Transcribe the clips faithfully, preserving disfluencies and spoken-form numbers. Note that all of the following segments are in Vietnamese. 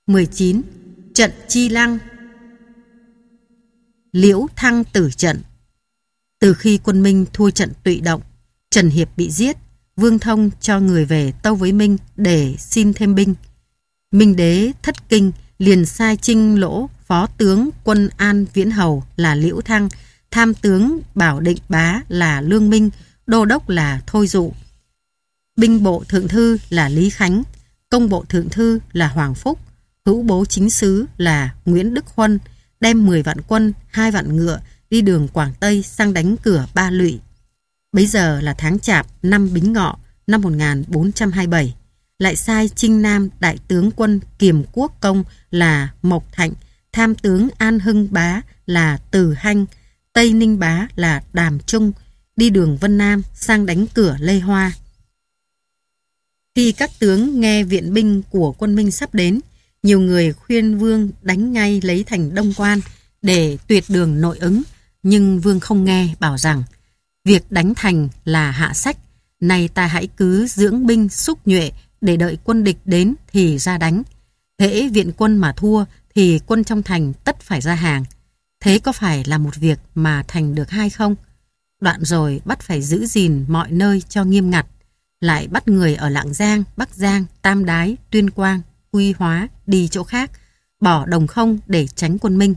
mười chín. Trận Chi Lăng. Liễu Thăng tử trận. Từ khi quân Minh thua trận Tụy Động, Trần Hiệp bị giết, Vương Thông cho người về tâu với Minh để xin thêm binh. Minh đế thất kinh, liền sai Trinh Lỗ, phó tướng quân An Viễn Hầu là Liễu Thăng, tham tướng Bảo Định Bá là Lương Minh, đô đốc là Thôi Dụ, binh bộ thượng thư là Lý Khánh, công bộ thượng thư là Hoàng Phúc, hữu bố chính sứ là Nguyễn Đức Huân, đem mười vạn quân, hai vạn ngựa đi đường Quảng Tây sang đánh cửa Ba Lụy. Bấy giờ là tháng Chạp năm Bính Ngọ năm một nghìn bốn trăm hai mươi bảy, lại sai Trinh Nam đại tướng quân Kiềm Quốc Công là Mộc Thạnh, tham tướng An Hưng Bá là Từ Hanh, Tây Ninh Bá là Đàm Trung, đi đường Vân Nam sang đánh cửa Lê Hoa. Khi các tướng nghe viện binh của quân Minh sắp đến, nhiều người khuyên Vương đánh ngay lấy thành Đông Quan để tuyệt đường nội ứng, nhưng Vương không nghe, bảo rằng việc đánh thành là hạ sách, nay ta hãy cứ dưỡng binh xúc nhuệ để đợi quân địch đến thì ra đánh. Hễ viện quân mà thua thì quân trong thành tất phải ra hàng. Thế có phải là một việc mà thành được hay không? Đoạn rồi bắt phải giữ gìn mọi nơi cho nghiêm ngặt, lại bắt người ở Lạng Giang, Bắc Giang, Tam Đái, Tuyên Quang, Quy Hóa đi chỗ khác, bỏ Đồng Không để tránh quân Minh.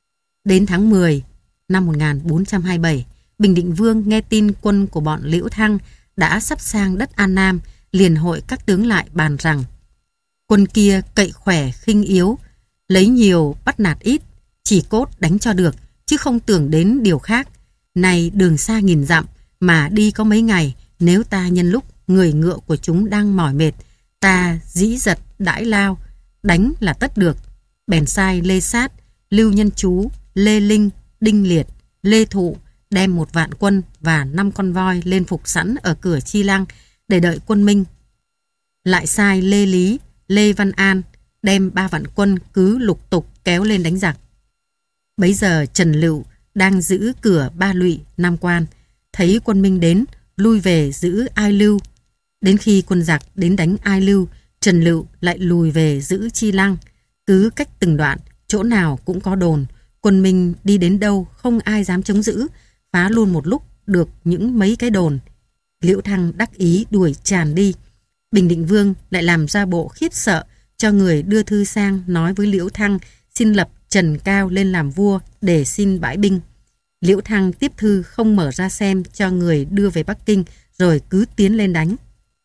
Đến tháng mười năm một nghìn bốn trăm hai mươi bảy, Bình Định Vương nghe tin quân của bọn Liễu Thăng đã sắp sang đất An Nam, liền hội các tướng lại bàn rằng quân kia cậy khỏe khinh yếu, lấy nhiều bắt nạt ít, chỉ cốt đánh cho được, chứ không tưởng đến điều khác. Này đường xa nghìn dặm mà đi có mấy ngày, nếu ta nhân lúc người ngựa của chúng đang mỏi mệt, ta dĩ giật đãi lao, đánh là tất được. Bèn sai Lê Sát, Lưu Nhân Chú, Lê Linh, Đinh Liệt, Lê Thụ đem một vạn quân và năm con voi lên phục sẵn ở cửa Chi Lăng để đợi quân Minh. Lại sai Lê Lý, Lê Văn An đem ba vạn quân cứ lục tục kéo lên đánh giặc. Bấy giờ Trần Lựu đang giữ cửa Ba Lụy, Nam Quan, thấy quân Minh đến, lui về giữ Ai Lưu. Đến khi quân giặc đến đánh Ai Lưu, Trần Lựu lại lùi về giữ Chi Lăng. Cứ cách từng đoạn, chỗ nào cũng có đồn, quân Minh đi đến đâu không ai dám chống giữ, phá luôn một lúc được những mấy cái đồn. Liễu Thăng đắc ý đuổi tràn đi. Bình Định Vương lại làm ra bộ khiếp sợ, cho người đưa thư sang nói với Liễu Thăng xin lập Trần Cao lên làm vua để xin bãi binh. Liễu Thăng tiếp thư không mở ra xem, cho người đưa về Bắc Kinh rồi cứ tiến lên đánh.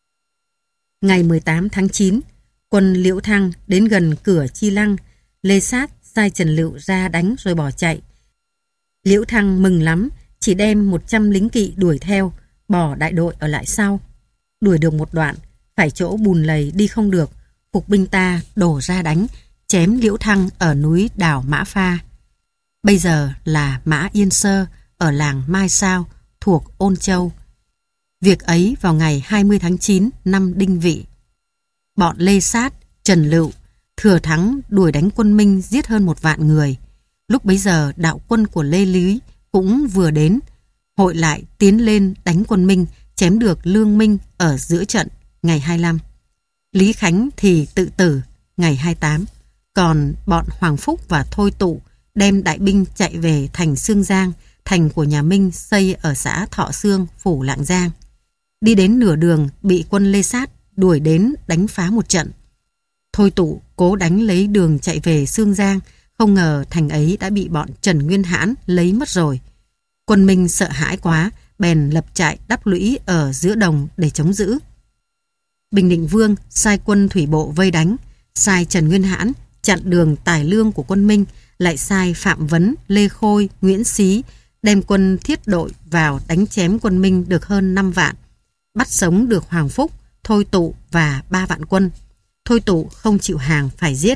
Ngày mười tám tháng chín, quân Liễu Thăng đến gần cửa Chi Lăng, Lê Sát sai Trần Lựu ra đánh rồi bỏ chạy. Liễu Thăng mừng lắm, chỉ đem một trăm lính kỵ đuổi theo, bỏ đại đội ở lại sau. Đuổi được một đoạn, phải chỗ bùn lầy đi không được, phục binh ta đổ ra đánh, chém Liễu Thăng ở núi đảo Mã Pha. Bây giờ là Mã Yên Sơ ở làng Mai Sao thuộc Ôn Châu. Việc ấy vào ngày hai mươi tháng chín năm Đinh Vị. Bọn Lê Sát, Trần Lựu thừa thắng đuổi đánh quân Minh, giết hơn một vạn người. Lúc bấy giờ đạo quân của Lê Lý cũng vừa đến, hội lại tiến lên đánh quân Minh, chém được Lương Minh ở giữa trận ngày hai mươi lăm. Lý Khánh thì tự tử ngày hai mươi tám. Còn bọn Hoàng Phúc và Thôi Tụ đem đại binh chạy về thành Sương Giang, thành của nhà Minh xây ở xã Thọ Sương, phủ Lạng Giang. Đi đến nửa đường bị quân Lê Sát đuổi đến đánh phá một trận. Thôi Tụ cố đánh lấy đường chạy về Sương Giang, không ngờ thành ấy đã bị bọn Trần Nguyên Hãn lấy mất rồi. Quân Minh sợ hãi quá, bèn lập trại đắp lũy ở giữa đồng để chống giữ. Bình Định Vương sai quân thủy bộ vây đánh, sai Trần Nguyên Hãn chặn đường tài lương của quân Minh, lại sai Phạm Vấn, Lê Khôi, Nguyễn Xí đem quân thiết đội vào đánh chém quân Minh được hơn năm vạn, bắt sống được Hoàng Phúc, Thôi Tụ và ba vạn quân. Thôi Tụ không chịu hàng phải giết.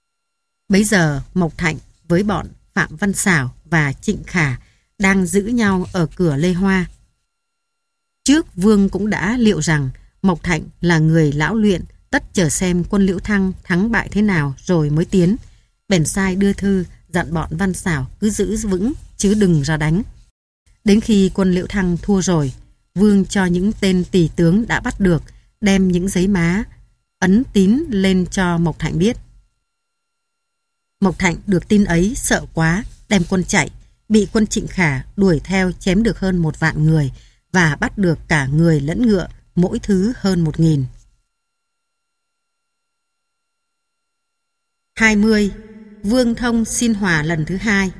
Bấy giờ Mộc Thạnh với bọn Phạm Văn Xảo và Trịnh Khả đang giữ nhau ở cửa Lê Hoa. Trước Vương cũng đã liệu rằng Mộc Thạnh là người lão luyện, tất chờ xem quân Liễu Thăng thắng bại thế nào rồi mới tiến. Bèn sai đưa thư dặn bọn Văn Xảo cứ giữ vững chứ đừng ra đánh. Đến khi quân Liễu Thăng thua rồi, Vương cho những tên tỳ tướng đã bắt được đem những giấy má ấn tín lên cho Mộc Thạnh biết. Mộc Thạnh được tin ấy sợ quá, đem quân chạy, bị quân Trịnh Khả đuổi theo chém được hơn một vạn người và bắt được cả người lẫn ngựa, mỗi thứ hơn một nghìn. hai mươi. Vương Thông xin hòa lần thứ hai.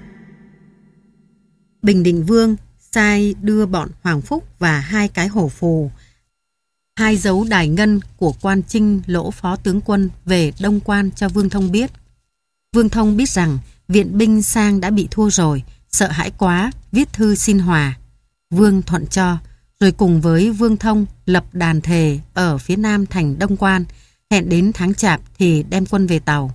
Bình Định Vương sai đưa bọn Hoàng Phúc và hai cái hổ phù, hai dấu đài ngân của quan Trinh Lỗ phó tướng quân về Đông Quan cho Vương Thông biết. Vương Thông biết rằng viện binh sang đã bị thua rồi, sợ hãi quá, viết thư xin hòa. Vương thuận cho, rồi cùng với Vương Thông lập đàn thề ở phía nam thành Đông Quan, hẹn đến tháng Chạp thì đem quân về Tàu.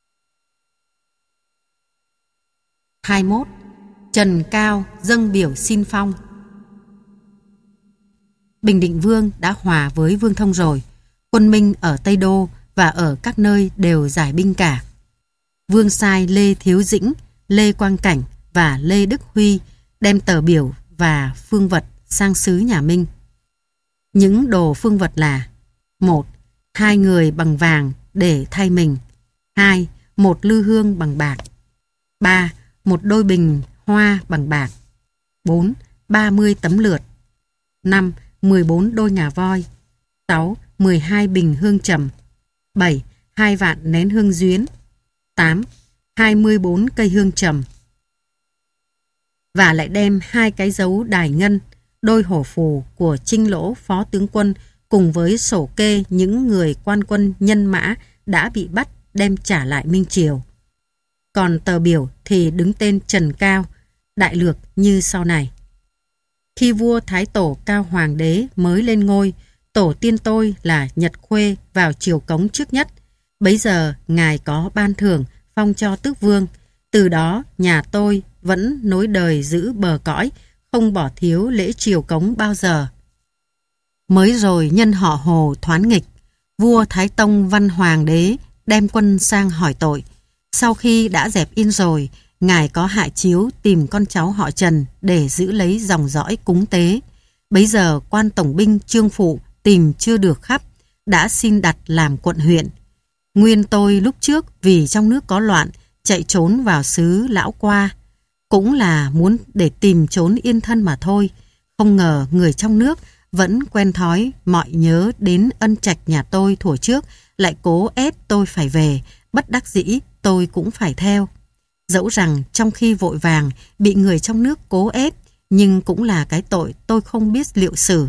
hai mươi mốt. Trần Cao dâng biểu xin phong. Bình Định Vương đã hòa với Vương Thông rồi, quân Minh ở Tây Đô và ở các nơi đều giải binh cả. Vương sai Lê Thiếu Dĩnh, Lê Quang Cảnh và Lê Đức Huy đem tờ biểu và phương vật sang xứ nhà Minh. Những đồ phương vật là: một. Hai người bằng vàng để thay mình. Hai. Một lư hương bằng bạc. Ba. Một đôi bình hoa bằng bạc. Bốn. Ba mươi tấm lượt. Năm. Mười bốn đôi ngà voi. Sáu. Mười hai bình hương trầm. Bảy. Hai vạn nén hương duyến. Tám. Hai mươi bốn cây hương trầm. Và lại đem hai cái dấu đài ngân, đôi hổ phù của Trinh Lỗ phó tướng quân cùng với sổ kê những người quan quân nhân mã đã bị bắt đem trả lại Minh Triều. Còn tờ biểu thì đứng tên Trần Cao, đại lược như sau này. Khi vua Thái Tổ Cao Hoàng đế mới lên ngôi, tổ tiên tôi là Nhật Khuê vào triều cống trước nhất. Bấy giờ ngài có ban thưởng phong cho tước vương. Từ đó nhà tôi vẫn nối đời giữ bờ cõi, không bỏ thiếu lễ triều cống bao giờ. Mới rồi nhân họ Hồ thoán nghịch, vua Thái Tông Văn Hoàng đế đem quân sang hỏi tội. Sau khi đã dẹp yên rồi, ngài có hạ chiếu tìm con cháu họ Trần để giữ lấy dòng dõi cúng tế. Bấy giờ quan tổng binh Trương Phụ tìm chưa được khắp, đã xin đặt làm quận huyện. Nguyên tôi lúc trước vì trong nước có loạn, chạy trốn vào xứ Lão Qua, cũng là muốn để tìm trốn yên thân mà thôi. Không ngờ người trong nước vẫn quen thói mọi nhớ đến ân trạch nhà tôi thuở trước, lại cố ép tôi phải về, bất đắc dĩ tôi cũng phải theo. Dẫu rằng trong khi vội vàng bị người trong nước cố ép, nhưng cũng là cái tội tôi không biết liệu xử.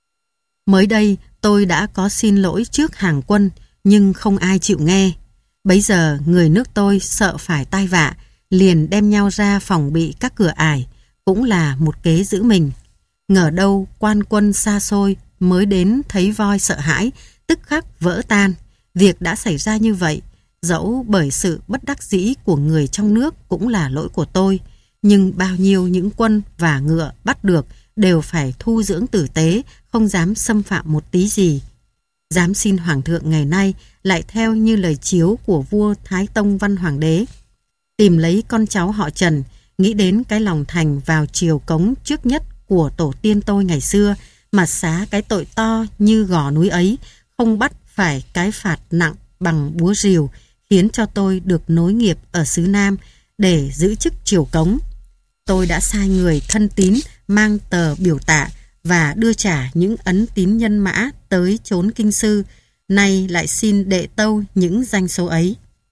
Mới đây tôi đã có xin lỗi trước hàng quân, nhưng không ai chịu nghe. Bấy giờ người nước tôi sợ phải tai vạ, liền đem nhau ra phòng bị các cửa ải, cũng là một kế giữ mình. Ngờ đâu quan quân xa xôi mới đến thấy voi sợ hãi, tức khắc vỡ tan. Việc đã xảy ra như vậy, dẫu bởi sự bất đắc dĩ của người trong nước cũng là lỗi của tôi, nhưng bao nhiêu những quân và ngựa bắt được đều phải thu dưỡng tử tế, không dám xâm phạm một tí gì. Dám xin Hoàng thượng ngày nay lại theo như lời chiếu của vua Thái Tông Văn Hoàng đế, tìm lấy con cháu họ Trần, nghĩ đến cái lòng thành vào triều cống trước nhất của tổ tiên tôi ngày xưa, mà xá cái tội to như gò núi ấy, không bắt phải cái phạt nặng bằng búa rìu, khiến cho tôi được nối nghiệp ở xứ Nam để giữ chức triều cống. Tôi đã sai người thân tín mang tờ biểu tạ và đưa trả những ấn tín nhân mã tới chốn kinh sư, nay lại xin đệ tâu những danh số ấy.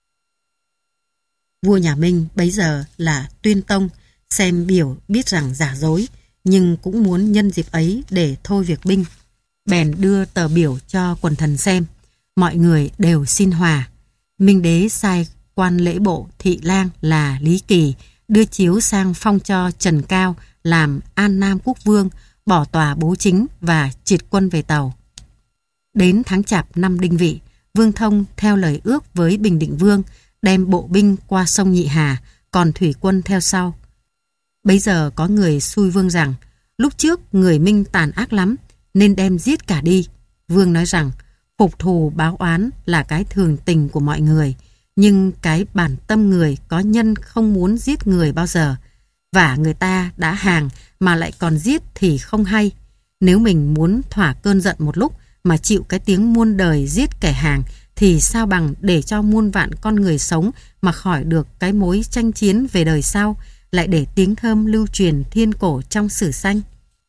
Vua nhà Minh bấy giờ là Tuyên Tông, xem biểu biết rằng giả dối, nhưng cũng muốn nhân dịp ấy để thôi việc binh. Bèn đưa tờ biểu cho quần thần xem, mọi người đều xin hòa. Minh đế sai quan lễ bộ thị lang là Lý Kỳ đưa chiếu sang phong cho Trần Cao làm An Nam quốc vương, bỏ tòa bố chính và triệt quân về Tàu. Đến tháng Chạp năm Đinh Vị, Vương Thông theo lời ước với Bình Định Vương đem bộ binh qua sông Nhị Hà, còn thủy quân theo sau. Bấy giờ có người xui Vương rằng lúc trước người Minh tàn ác lắm nên đem giết cả đi. Vương nói rằng phục thù báo oán là cái thường tình của mọi người, nhưng cái bản tâm người có nhân không muốn giết người bao giờ, và người ta đã hàng mà lại còn giết thì không hay. Nếu mình muốn thỏa cơn giận một lúc mà chịu cái tiếng muôn đời giết kẻ hàng thì sao bằng để cho muôn vạn con người sống mà khỏi được cái mối tranh chiến về đời sau, lại để tiếng thơm lưu truyền thiên cổ trong sử sanh.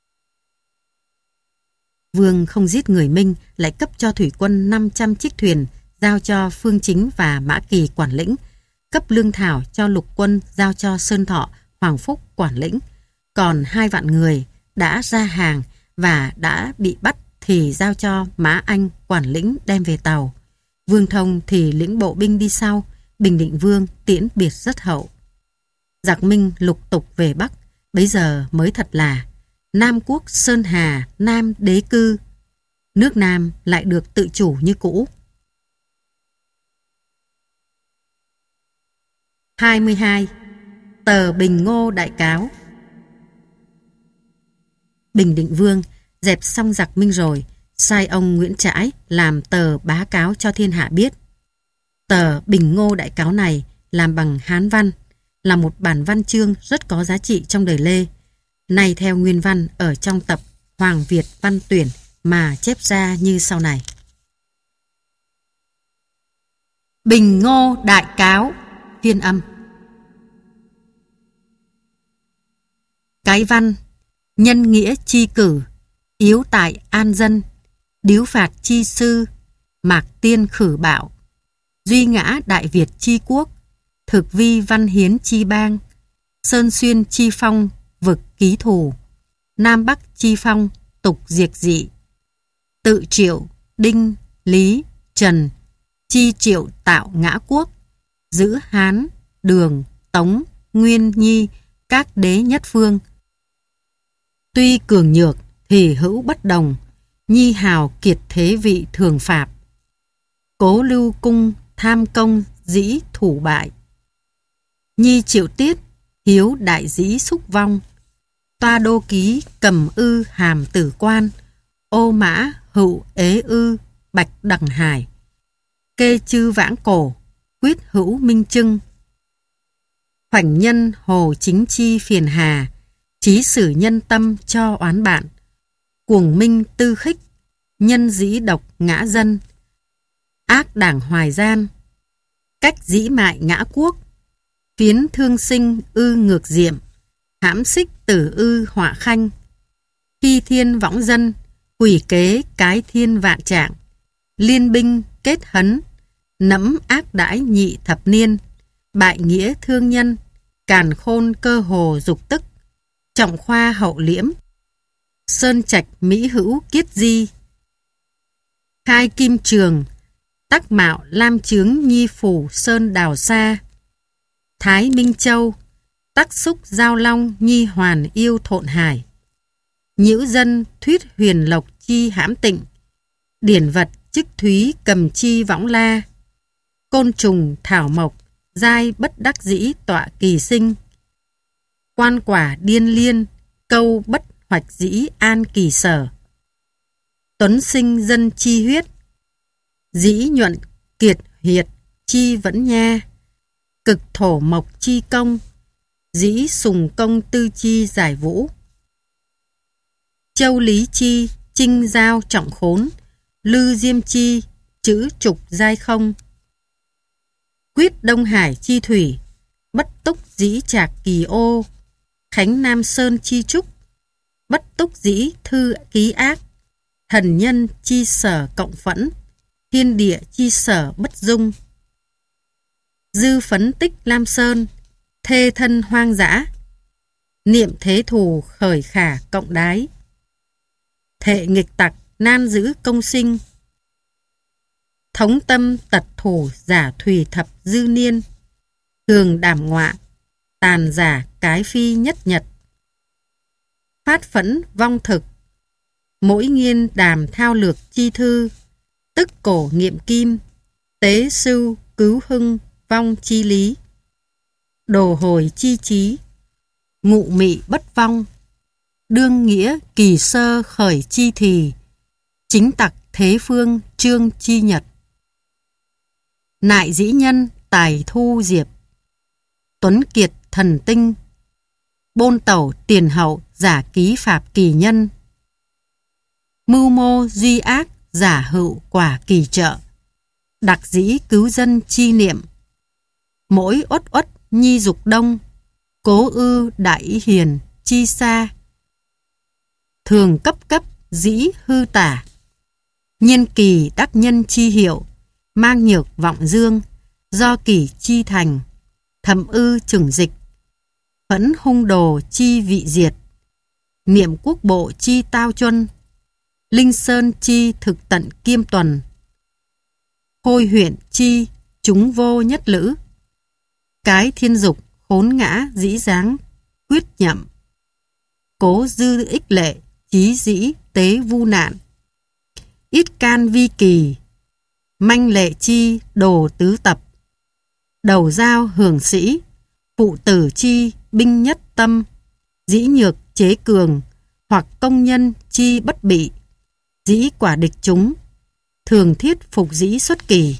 Vương không giết người Minh, lại cấp cho thủy quân năm trăm chiếc thuyền, giao cho Phương Chính và Mã Kỳ quản lĩnh, cấp lương thảo cho lục quân, giao cho Sơn Thọ, Hoàng Phúc quản lĩnh. Còn hai vạn người đã ra hàng và đã bị bắt thì giao cho Mã Anh quản lĩnh đem về tàu. Vương Thông thì lĩnh bộ binh đi sau, Bình Định Vương tiễn biệt rất hậu. Giặc Minh lục tục về Bắc, bấy giờ mới thật là Nam quốc Sơn Hà, Nam đế cư. Nước Nam lại được tự chủ như cũ. hai mươi hai. Tờ Bình Ngô Đại Cáo. Bình Định Vương dẹp xong giặc Minh rồi, sai ông Nguyễn Trãi làm tờ bá cáo cho thiên hạ biết. Tờ Bình Ngô Đại Cáo này làm bằng Hán văn, là một bản văn chương rất có giá trị trong đời Lê, nay theo nguyên văn ở trong tập Hoàng Việt Văn Tuyển mà chép ra như sau này. Bình Ngô Đại Cáo. Phiên âm. Cái văn: nhân nghĩa chi cử, yếu tại an dân, điếu phạt chi sư, mạc tiên khử bạo, duy ngã Đại Việt chi quốc, thực vi văn hiến chi bang, sơn xuyên chi phong, vực ký thù, Nam Bắc chi phong, tục diệt dị, tự Triệu, Đinh, Lý, Trần, chi Triệu tạo ngã quốc, giữ Hán, Đường, Tống, Nguyên, Nhi, các đế nhất phương. Tuy cường nhược thì hữu bất đồng, Nhi hào kiệt thế vị thường phạp. Cố lưu cung tham công dĩ thủ bại, Nhi chịu tiết hiếu đại dĩ xúc vong. Toa đô ký cầm ư hàm tử quan, ô mã hữu ế ư bạch đằng hải. Kê chư vãng cổ, quyết hữu minh trưng. Khoảnh nhân hồ chính chi phiền hà, chí sử nhân tâm cho oán bạn. Cuồng minh tư khích, nhân dĩ độc ngã dân. Ác đảng hoài gian, cách dĩ mại ngã quốc. Phiến thương sinh ư ngược diệm, hãm xích tử ư họa khanh. Khi thiên võng dân, quỷ kế cái thiên vạn trạng. Liên binh kết hấn, nẫm ác đãi nhị thập niên. Bại nghĩa thương nhân, càn khôn cơ hồ dục tức. Trọng khoa hậu liễm, sơn trạch mỹ hữu kiết di. Khai kim trường, tắc mạo lam chướng nhi phủ sơn đào xa. Thái Minh Châu, tắc xúc giao long nhi hoàn yêu thộn hải. Nhiễu dân thuyết huyền lộc chi hãm tịnh. Điển vật chức thúy cầm chi võng la. Côn trùng thảo mộc, giai bất đắc dĩ tọa kỳ sinh. Quan quả điên liên, câu bất hoạch dĩ an kỳ sở. Tuấn sinh dân chi huyết, dĩ nhuận kiệt hiệt chi vẫn nha. Cực thổ mộc chi công, dĩ sùng công tư chi giải vũ. Châu lý chi, trinh giao trọng khốn. Lư diêm chi, chữ trục giai không. Quyết Đông Hải chi thủy, bất túc dĩ trạc kỳ ô. Khánh Nam Sơn chi trúc, bất túc dĩ thư ký ác. Thần nhân chi sở cộng phẫn, thiên địa chi sở bất dung. Dư phấn tích Lam Sơn, thê thân hoang dã. Niệm thế thù khởi khả cộng đái. Thệ nghịch tặc nan giữ công sinh. Thống tâm tật thủ giả thùy thập dư niên. Thường đảm ngọa, tàn giả cái phi nhất nhật. Phát phẫn vong thực, mỗi nghiên đàm thao lược chi thư. Tức cổ nghiệm kim, tế sưu cứu hưng vong chi lý. Đồ hồi chi trí, ngụ mị bất vong. Đương nghĩa kỳ sơ khởi chi thì, chính tặc thế phương trương chi nhật. Nại dĩ nhân tài thu diệp, tuấn kiệt thần tinh. Bôn tẩu tiền hậu giả ký phạp kỳ nhân. Mưu mô duy ác giả hữu quả kỳ trợ. đặc dĩ cứu dân chi niệm. Mỗi uất uất nhi dục đông, cố ư đại hiền chi xa. Thường cấp cấp dĩ hư tả, nhiên kỳ đắc nhân chi hiệu, mang nhược vọng dương, do kỳ chi thành, thầm ư chừng dịch, phẫn hung đồ chi vị diệt, niệm quốc bộ chi tao chuân, linh sơn chi thực tận kiêm tuần, hôi huyện chi chúng vô nhất lữ, cái thiên dục khốn ngã dĩ dáng quyết nhậm, cố dư ích lệ chí dĩ tế vu nạn, ít can vi kỳ, manh lệ chi đồ tứ tập, đầu giao hưởng sĩ, phụ tử chi binh nhất tâm, dĩ nhược chế cường, hoặc công nhân chi bất bị, dĩ quả địch chúng, thường thiết phục dĩ xuất kỳ.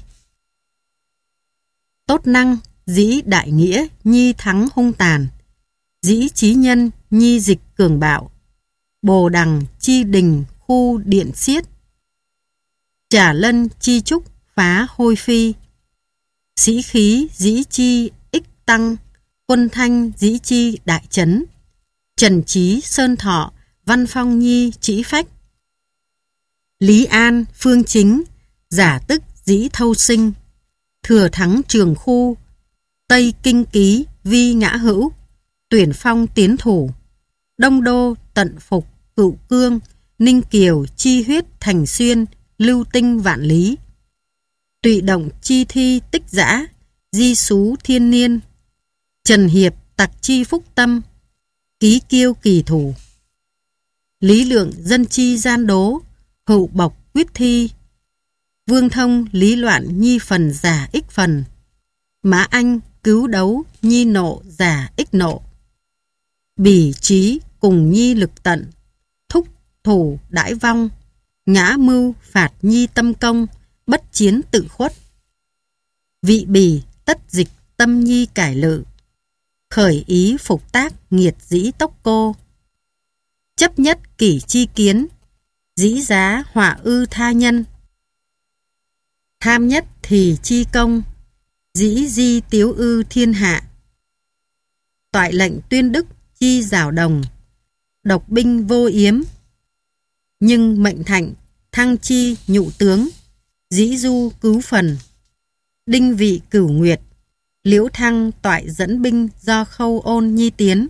Tốt năng dĩ đại nghĩa nhi thắng hung tàn, dĩ trí nhân nhi dịch cường bạo, bồ đằng chi đình khu điện xiết, trả lân chi trúc phá hôi phi, sĩ khí dĩ chi ích tăng, quân thanh dĩ chi đại trấn, trần trí sơn thọ văn phong nhi chỉ phách, lý an phương chính giả tức dĩ thâu sinh, thừa thắng trường khu, tây kinh ký vi ngã hữu, tuyển phong tiến thủ, đông đô tận phục cựu cương, ninh kiều chi huyết thành xuyên, lưu tinh vạn lý, tụy động chi thi tích giã, di xú thiên niên, trần hiệp tặc chi phúc tâm, ký kiêu kỳ thủ, lý lượng dân chi gian đố, hữu bộc quyết thi, vương thông lý loạn nhi phần giả ích phần, mã anh cứu đấu nhi nộ giả ích nộ, bỉ trí cùng nhi lực tận, thúc thủ đãi vong, ngã mưu phạt nhi tâm công, bất chiến tự khuất, vị bỉ tất dịch tâm nhi cải lự, khởi ý phục tác nghiệt dĩ tốc cô, chấp nhất kỷ chi kiến, dĩ giá họa ư tha nhân, tham nhất thì chi công, dĩ di tiếu ư thiên hạ, toại lệnh tuyên đức chi giảo đồng, độc binh vô yếm, nhưng mệnh thạnh thăng chi nhụ tướng, dĩ du cứu phần, đinh vị cửu nguyệt, liễu thăng toại dẫn binh do khâu ôn nhi tiến,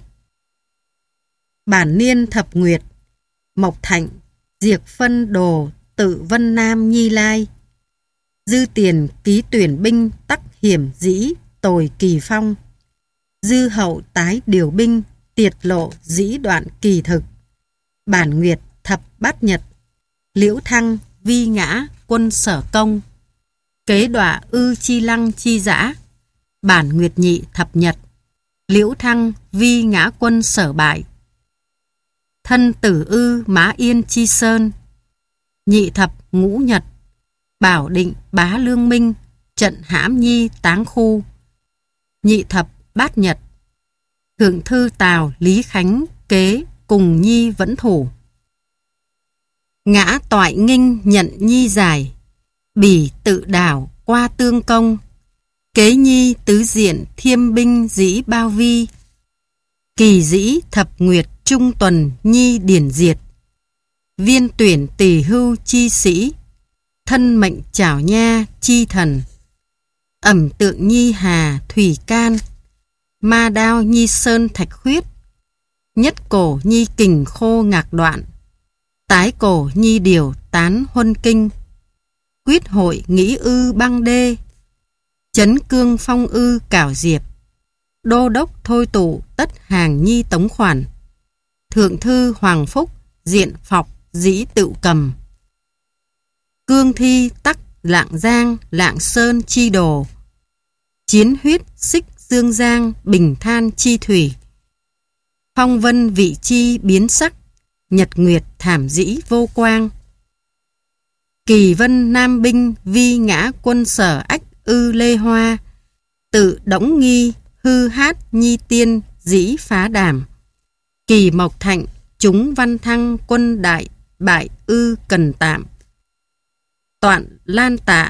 bản niên thập nguyệt, mộc thạnh diệt phân đồ tự vân nam nhi lai, dư tiền ký tuyển binh tắc hiểm dĩ tồi kỳ phong, dư hậu tái điều binh tiệt lộ dĩ đoạn kỳ thực, bản nguyệt thập bát nhật, liễu thăng vi ngã quân sở công, kế đọa ư chi lăng chi giã, bản nguyệt nhị thập nhật, liễu thăng vi ngã quân sở bại, thân tử ư mã yên chi sơn, nhị thập ngũ nhật, bảo định bá lương minh, trận hãm nhi táng khu, nhị thập bát nhật, thượng thư tào lý khánh kế cùng nhi vẫn thủ, ngã toại nghinh nhận nhi giải, bỉ tự đảo qua tương công, kế nhi tứ diện thiêm binh dĩ bao vi, kỳ dĩ thập nguyệt trung tuần nhi điển diệt, viên tuyển tỳ hưu chi sĩ, thân mệnh chảo nha chi thần, ẩm tượng nhi hà thủy can, ma đao nhi sơn thạch khuyết, nhất cổ nhi kình khô ngạc đoạn, tái cổ nhi điều tán huân kinh, quyết hội nghĩ ư băng đê, chấn cương phong ư cảo diệp, đô đốc thôi tụ tất hàng nhi tống khoản, thượng thư hoàng phúc diện phọc dĩ tự cầm, cương thi tắc lạng giang lạng sơn chi đồ, chiến huyết xích dương giang bình than chi thủy, phong vân vị chi biến sắc, nhật nguyệt thảm dĩ vô quang, kỳ vân nam binh vi ngã quân sở ách ư lê hoa, tự đống nghi hư hát nhi tiên dĩ phá đàm, kỳ mộc thạnh chúng văn thăng quân đại bại ư cần tạm, toạn lan tạ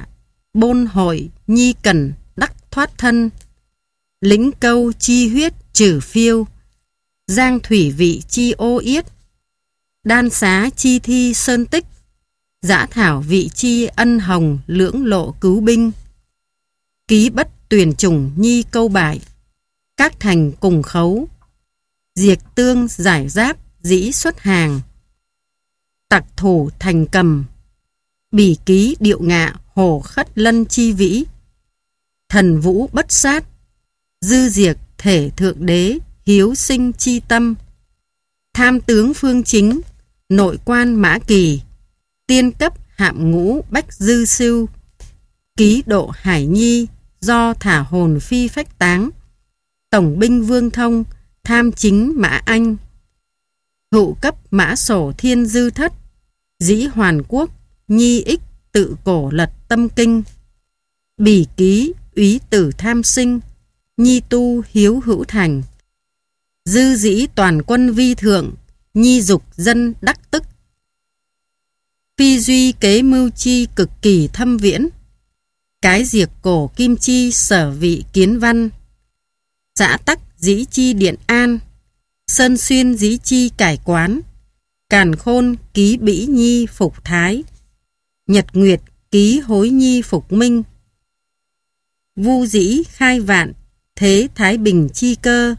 bôn hội nhi cần đắc thoát thân, lĩnh câu chi huyết trừ phiêu, giang thủy vị chi ô yết, đan xá chi thi sơn tích, dã thảo vị chi ân hồng lưỡng lộ cứu binh, ký bất tuyển chủng nhi câu bại, các thành cùng khấu, diệt tương giải giáp dĩ xuất hàng, tặc thủ thành cầm, bỉ ký điệu ngạ hồ khất lân chi vĩ, thần vũ bất sát, dư diệt thể thượng đế hiếu sinh chi tâm, tham tướng phương chính, nội quan mã kỳ, tiên cấp hạm ngũ bách dư siêu, ký độ hải nhi do thả hồn phi phách táng, tổng binh vương thông, tham chính mã anh, hữu cấp mã sổ thiên dư thất, dĩ hoàn quốc, nhi ích tự cổ lật tâm kinh, bỉ ký úy tử tham sinh, nhi tu hiếu hữu thành, dư dĩ toàn quân vi thượng, nhi dục dân đắc tức, phi duy kế mưu chi cực kỳ thâm viễn, cái diệt cổ kim chi sở vị kiến văn, giã tắc dĩ chi điện an, sơn xuyên dĩ chi cải quán, càn khôn ký bỉ nhi phục thái, nhật nguyệt ký hối nhi phục minh, vu dĩ khai vạn thế thái bình chi cơ,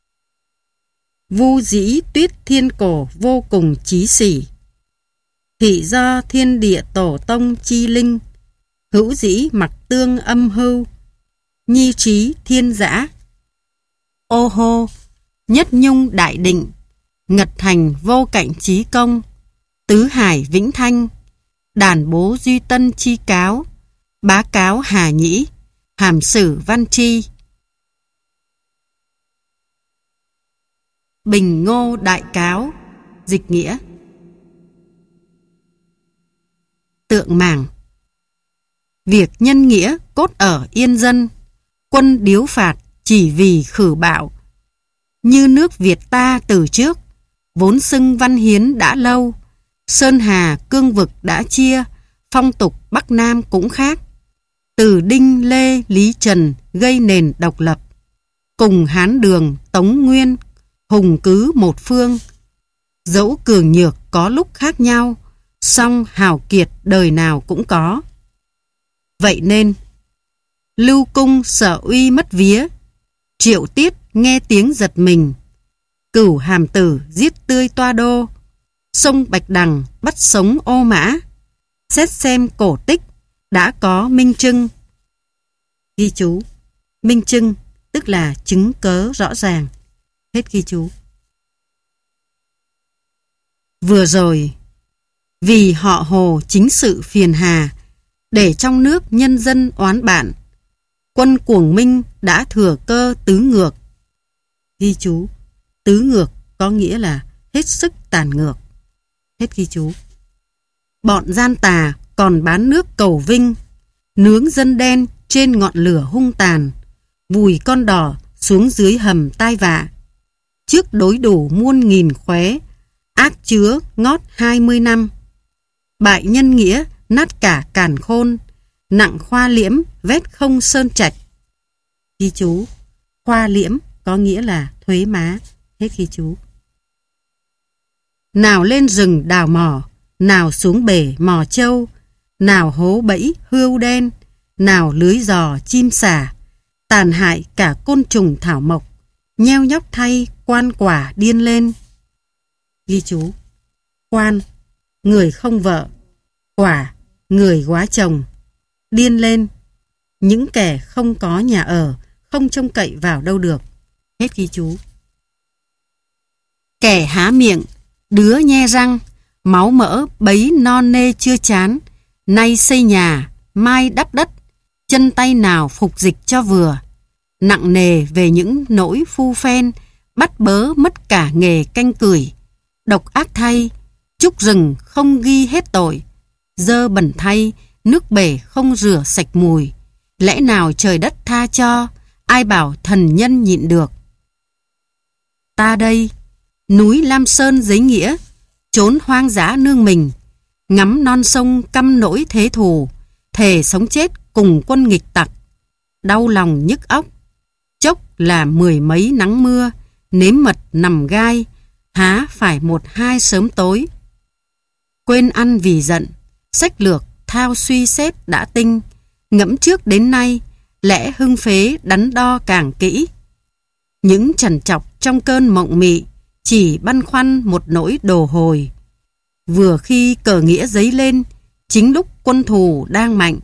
vu dĩ tuyết thiên cổ vô cùng chí sỉ, thị do thiên địa tổ tông chi linh, hữu dĩ mặc tương âm hưu, nhi trí thiên giã, ô hô nhất nhung đại định, ngật thành vô cạnh trí công, tứ hải vĩnh thanh, đàn bố duy tân chi cáo, bá cáo hà nhĩ, hàm sử văn tri, bình ngô đại cáo. Dịch nghĩa: tượng màng. Việc nhân nghĩa cốt ở yên dân, quân điếu phạt chỉ vì khử bạo. Như nước Việt ta từ trước, vốn xưng văn hiến đã lâu, sơn hà cương vực đã chia, phong tục Bắc Nam cũng khác. Từ Đinh Lê Lý Trần gây nền độc lập, cùng Hán Đường Tống Nguyên hùng cứ một phương. Dẫu cường nhược có lúc khác nhau, song hào kiệt đời nào cũng có. Vậy nên Lưu Cung sợ uy mất vía, Triệu Tiết nghe tiếng giật mình, Cửu Hàm Tử giết tươi Toa Đô, sông Bạch Đằng bắt sống Ô Mã. Xét xem cổ tích đã có minh chứng. Ghi chú: minh chứng tức là chứng cớ rõ ràng. Hết ghi chú. Vừa rồi, vì họ Hồ chính sự phiền hà, để trong nước nhân dân oán bạn, quân Cuồng Minh đã thừa cơ tứ ngược. Ghi chú: tứ ngược có nghĩa là hết sức tàn ngược. Hết ghi chú. Bọn gian tà còn bán nước cầu vinh, nướng dân đen trên ngọn lửa hung tàn, vùi con đỏ xuống dưới hầm tai vạ. Trước đối đủ muôn nghìn khóe, ác chứa ngót hai mươi năm. Bại nhân nghĩa nát cả càn khôn, nặng khoa liễm vét không sơn trạch. Ghi chú: khoa liễm có nghĩa là thuế má. Hết ghi chú. Nào lên rừng đào mỏ, nào xuống bể mò trâu, nào hố bẫy hươu đen, nào lưới giò chim sả, tàn hại cả côn trùng thảo mộc, nheo nhóc thay quan quả điên lên. Ghi chú: quan, người không vợ, quả, người góa chồng. Điên lên, những kẻ không có nhà ở, không trông cậy vào đâu được. Hết ghi chú. Kẻ há miệng, đứa nhe răng, máu mỡ bấy non nê chưa chán, nay xây nhà, mai đắp đất, chân tay nào phục dịch cho vừa. Nặng nề về những nỗi phu phen, bắt bớ mất cả nghề canh cửi. Độc ác thay, trúc rừng không ghi hết tội, dơ bẩn thay, nước bể không rửa sạch mùi. Lẽ nào trời đất tha cho, ai bảo thần nhân nhịn được. Ta đây, núi Lam Sơn giấy nghĩa, trốn hoang dã nương mình, ngắm non sông căm nỗi thế thù, thề sống chết cùng quân nghịch tặc. Đau lòng nhức óc, chốc là mười mấy nắng mưa, nếm mật nằm gai, há phải một hai sớm tối. Quên ăn vì giận, sách lược thao suy xét đã tinh, ngẫm trước đến nay, lẽ hưng phế đắn đo càng kỹ. Những trằn trọc trong cơn mộng mị, chỉ băn khoăn một nỗi đồ hồi. Vừa khi cờ nghĩa dấy lên, chính lúc quân thù đang mạnh.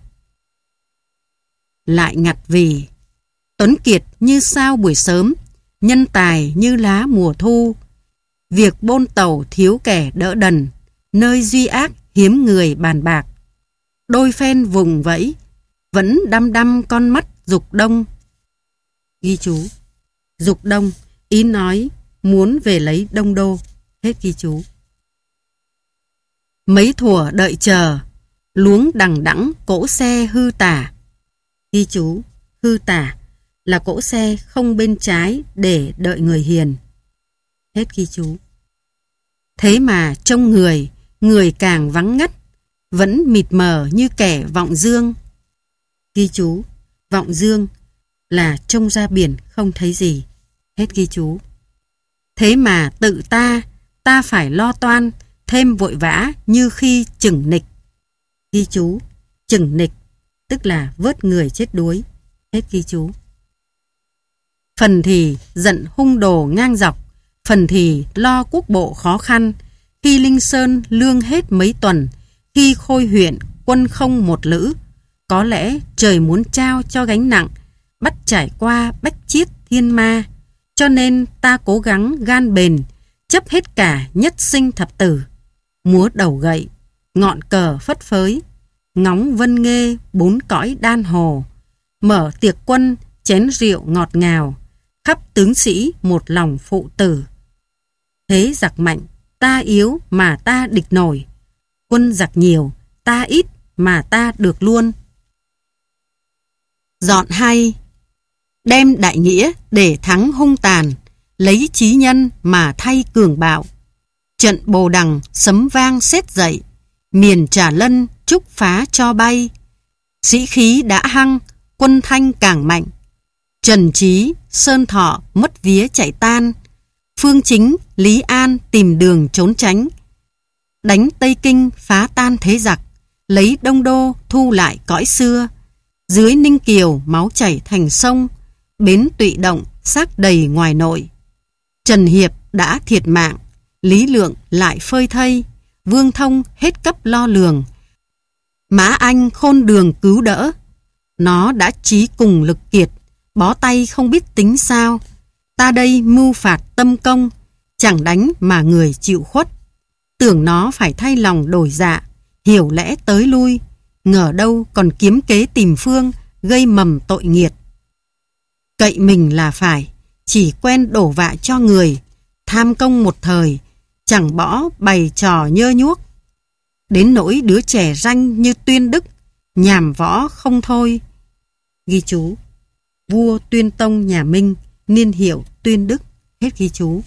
Lại ngặt vì, tuấn kiệt như sao buổi sớm, nhân tài như lá mùa thu. Việc bôn tàu thiếu kẻ đỡ đần, nơi duy ác hiếm người bàn bạc. Đôi phen vùng vẫy, vẫn đăm đăm con mắt Dục Đông. Ghi chú. Dục Đông, ý nói muốn về lấy Đông Đô. Hết ghi chú. Mấy thuở đợi chờ, luống đằng đẵng cỗ xe hư tả. Ghi chú. Hư tả là cỗ xe không bên trái để đợi người hiền. Hết ghi chú. Thế mà trông người, người càng vắng ngắt, vẫn mịt mờ như kẻ vọng dương. Ghi chú. Vọng dương là trông ra biển không thấy gì. Hết ghi chú. Thế mà tự ta, ta phải lo toan, thêm vội vã như khi chừng nịch. Ghi chú. Chừng nịch tức là vớt người chết đuối. Hết ghi chú. Phần thì giận hung đồ ngang dọc, phần thì lo quốc bộ khó khăn. Khi Linh Sơn lương hết mấy tuần, khi Khôi huyện quân không một lữ, có lẽ trời muốn trao cho gánh nặng, bắt trải qua bách chiết thiên ma. Cho nên ta cố gắng gan bền, chấp hết cả nhất sinh thập tử. Múa đầu gậy, ngọn cờ phất phới, ngóng vân nghê bốn cõi đan hồ. Mở tiệc quân, chén rượu ngọt ngào, khắp tướng sĩ một lòng phụ tử. Thế giặc mạnh, ta yếu mà ta địch nổi. Quân giặc nhiều, ta ít mà ta được luôn. Dọn hay, đem đại nghĩa để thắng hung tàn, lấy trí nhân mà thay cường bạo. Trận Bồ Đằng sấm vang sét dậy, miền Trà Lân trúc phá cho bay. Sĩ khí đã hăng, quân thanh càng mạnh. Trần Trí, Sơn Thọ mất vía chạy tan. Phương Chính, Lý An tìm đường trốn tránh. Đánh Tây Kinh phá tan thế giặc, lấy Đông Đô thu lại cõi xưa. Dưới Ninh Kiều máu chảy thành sông, bến Tụy Động xác đầy ngoài nội. Trần Hiệp đã thiệt mạng, Lý Lượng lại phơi thây, Vương Thông hết cấp lo lường. Mã Anh khôn đường cứu đỡ, nó đã chí cùng lực kiệt, bó tay không biết tính sao. Ta đây mưu phạt tâm công, chẳng đánh mà người chịu khuất. Tưởng nó phải thay lòng đổi dạ, hiểu lẽ tới lui, ngờ đâu còn kiếm kế tìm phương, gây mầm tội nghiệt. Cậy mình là phải, chỉ quen đổ vạ cho người, tham công một thời, chẳng bỏ bày trò nhơ nhuốc. Đến nỗi đứa trẻ ranh như Tuyên Đức, nhàm võ không thôi. Ghi chú. Vua Tuyên Tông nhà Minh, niên hiệu Tuyên Đức. Hết ghi chú.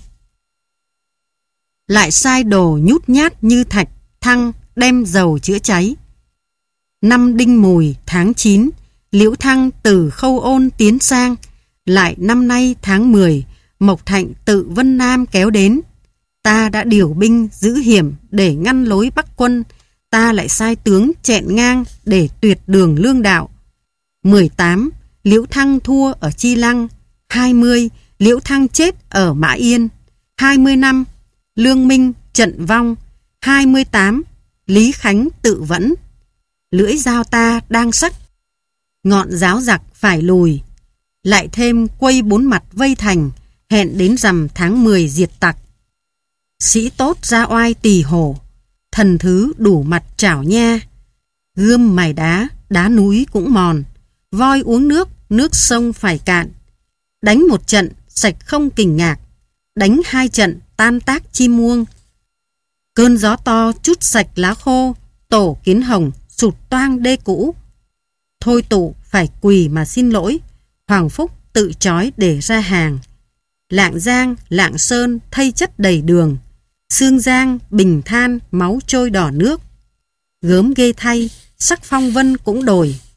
Lại sai đồ nhút nhát như thạch thăng đem dầu chữa cháy. Năm Đinh Mùi tháng chín, Liễu Thăng từ Khâu Ôn tiến sang. Lại năm nay tháng mười, Mộc Thạnh tự Vân Nam kéo đến. Ta đã điều binh giữ hiểm để ngăn lối Bắc quân. Ta lại sai tướng chẹn ngang để tuyệt đường lương đạo. mười tám, Liễu Thăng thua ở Chi Lăng. hai mươi, Liễu Thăng chết ở Mã Yên. hai mươi năm, Lương Minh trận vong. hai mươi tám, Lý Khánh tự vẫn. Lưỡi dao ta đang sắc, ngọn giáo giặc phải lùi. Lại thêm quây bốn mặt vây thành, hẹn đến rằm tháng mười diệt tặc. Sĩ tốt ra oai tỳ hổ, thần thứ đủ mặt chảo nha. Gươm mài đá, đá núi cũng mòn. Voi uống nước, nước sông phải cạn. Đánh một trận, sạch không kình ngạc. Đánh hai trận, tan tác chim muông. Cơn gió to chút sạch lá khô, tổ kiến hồng sụt toang đê cũ. Thôi tụ phải quỳ mà xin lỗi, Hoàng Phúc tự trói để ra hàng. Lạng Giang, Lạng Sơn thây chất đầy đường. Sương Giang, Bình Than máu trôi đỏ nước. Gớm ghê thay, sắc phong vân cũng đổi.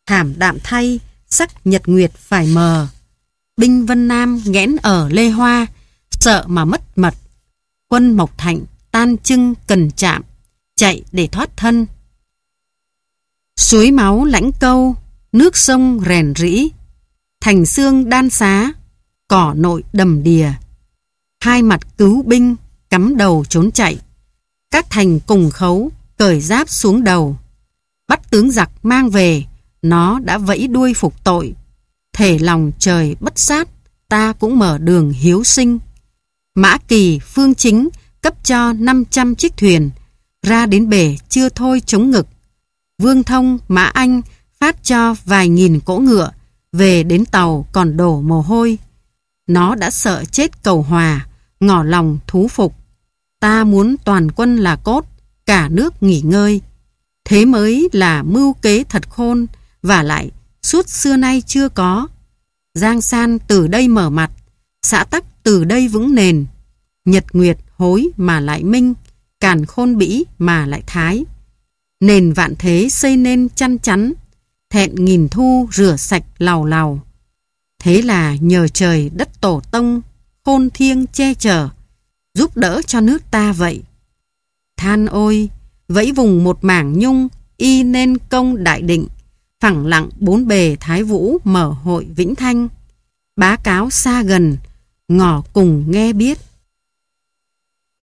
Thảm đạm thay, sắc nhật nguyệt phải mờ. Binh Vân Nam nghẽn ở Lê Hoa, sợ mà mất mật. Quân Mộc Thạnh tan chưng cần chạm, chạy để thoát thân. Suối máu Lãnh Câu, nước sông rèn rĩ, thành xương đan xá, cỏ nội đầm đìa. Hai mặt cứu binh, cắm đầu trốn chạy. Các thành cùng khấu, cởi giáp xuống đầu. Bắt tướng giặc mang về, nó đã vẫy đuôi phục tội. Thể lòng trời bất sát, ta cũng mở đường hiếu sinh. Mã Kỳ, Phương Chính cấp cho năm trăm chiếc thuyền, ra đến bể chưa thôi chống ngực. Vương Thông, Mã Anh phát cho vài nghìn cỗ ngựa, về đến tàu còn đổ mồ hôi. Nó đã sợ chết cầu hòa, ngỏ lòng thú phục. Ta muốn toàn quân là cốt, cả nước nghỉ ngơi. Thế mới là mưu kế thật khôn, và lại suốt xưa nay chưa có. Giang San từ đây mở mặt, xã Tắc từ đây vững nền. Nhật nguyệt hối mà lại minh, càn khôn bĩ mà lại thái. Nền vạn thế xây nên chăn chắn, thẹn nghìn thu rửa sạch lào lào. Thế là nhờ trời đất tổ tông, khôn thiêng che chở, giúp đỡ cho nước ta vậy. Than ôi, vẫy vùng một mảng nhung, y nên công đại định. Phẳng lặng bốn bề Thái Vũ mở hội Vĩnh Thanh. Bá cáo xa gần, ngỏ cùng nghe biết.